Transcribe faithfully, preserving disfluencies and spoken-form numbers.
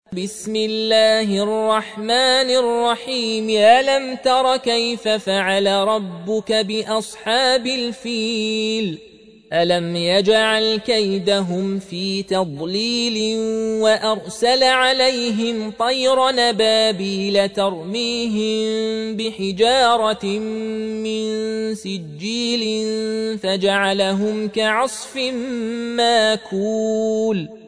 بسم الله الرحمن الرحيم. ألم تر كيف فعل ربك بأصحاب الفيل؟ ألم يجعل كيدهم في تضليل وأرسل عليهم طير نبابيل ترميهم بحجارة من سجيل فجعلهم كعصف ماكول.